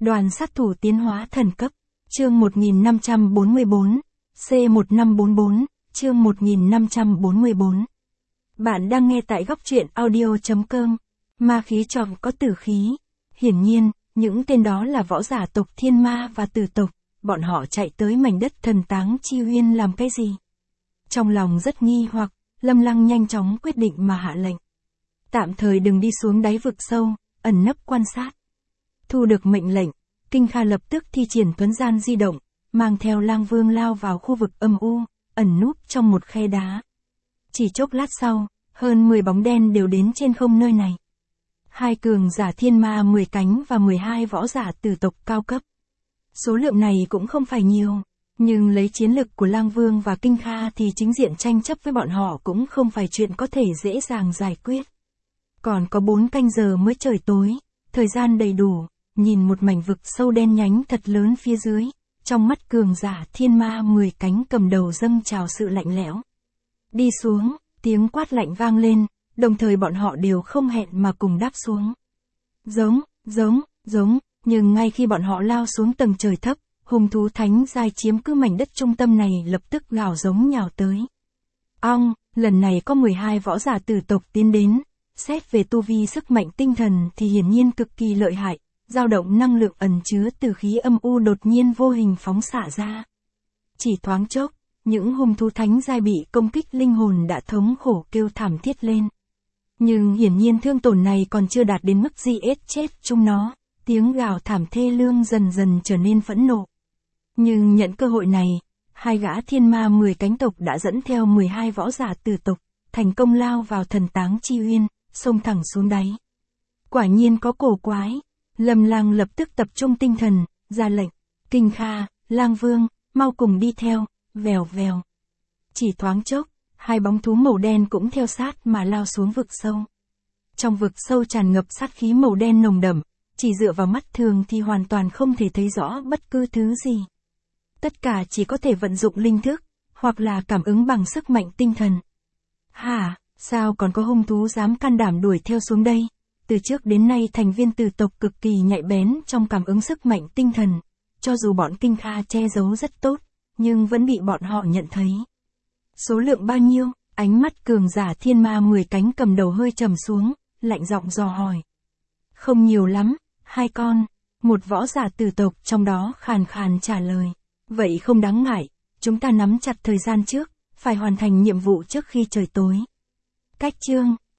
Đoàn sát thủ tiến hóa thần cấp. Chương 1544. C1544. Chương 1544. Bạn đang nghe tại góc truyện audio.com. Ma khí tròm có tử khí. Hiển nhiên, những tên đó là võ giả tộc Thiên Ma và Tử tộc. Bọn họ chạy tới mảnh đất thần táng Chi Uyên làm cái gì? Trong lòng rất nghi hoặc, Lâm Lăng nhanh chóng quyết định mà hạ lệnh. Tạm thời đừng đi xuống đáy vực sâu, ẩn nấp quan sát. Thu được mệnh lệnh, Kinh Kha lập tức thi triển thuấn gian di động, mang theo Lang Vương lao vào khu vực âm u, ẩn núp trong một khe đá. Chỉ chốc lát sau, hơn 10 bóng đen đều đến trên không nơi này. 2 cường giả Thiên Ma 10 cánh và 12 võ giả Tử tộc cao cấp. Số lượng này cũng không phải nhiều, nhưng lấy chiến lực của Lang Vương và Kinh Kha thì chính diện tranh chấp với bọn họ cũng không phải chuyện có thể dễ dàng giải quyết. Còn có 4 canh giờ mới trời tối, thời gian đầy đủ, nhìn một mảnh vực sâu đen nhánh thật lớn phía dưới, trong mắt cường giả Thiên Ma 10 cánh cầm đầu dâng trào sự lạnh lẽo. Đi xuống, tiếng quát lạnh vang lên, đồng thời bọn họ đều không hẹn mà cùng đáp xuống. Giống, nhưng ngay khi bọn họ lao xuống tầng trời thấp, hung thú thánh giai chiếm cứ mảnh đất trung tâm này lập tức gào giống nhào tới. Lần này có 12 võ giả Tử tộc tiến đến, xét về tu vi sức mạnh tinh thần thì hiển nhiên cực kỳ lợi hại, dao động năng lượng ẩn chứa từ khí âm u đột nhiên vô hình phóng xạ ra. Chỉ thoáng chốc, những hung thú thánh giai bị công kích linh hồn đã thống khổ kêu thảm thiết lên. Nhưng hiển nhiên thương tổn này còn chưa đạt đến mức giết chết chúng nó, tiếng gào thảm thê lương dần dần trở nên phẫn nộ. Nhưng nhận cơ hội này, 2 gã Thiên Ma 10 cánh tộc đã dẫn theo 12 võ giả Tử tộc, thành công lao vào thần táng Chi Uyên, xông thẳng xuống đáy. Quả nhiên có cổ quái, Lâm Lang lập tức tập trung tinh thần, ra lệnh, Kinh Kha, Lang Vương, mau cùng đi theo, vèo vèo. Chỉ thoáng chốc, 2 bóng thú màu đen cũng theo sát mà lao xuống vực sâu. Trong vực sâu tràn ngập sát khí màu đen nồng đậm, chỉ dựa vào mắt thường thì hoàn toàn không thể thấy rõ bất cứ thứ gì. Tất cả chỉ có thể vận dụng linh thức, hoặc là cảm ứng bằng sức mạnh tinh thần. Sao còn có hung thú dám can đảm đuổi theo xuống đây? Từ trước đến nay thành viên Tử tộc cực kỳ nhạy bén trong cảm ứng sức mạnh tinh thần. Cho dù bọn Kinh Kha che giấu rất tốt, nhưng vẫn bị bọn họ nhận thấy. Số lượng bao nhiêu? Ánh mắt cường giả Thiên Ma 10 cánh cầm đầu hơi trầm xuống, lạnh giọng dò hỏi. Không nhiều lắm, 2 con. Một võ giả Tử tộc trong đó khàn khàn trả lời. Vậy không đáng ngại, chúng ta nắm chặt thời gian trước, phải hoàn thành nhiệm vụ trước khi trời tối. Cách chương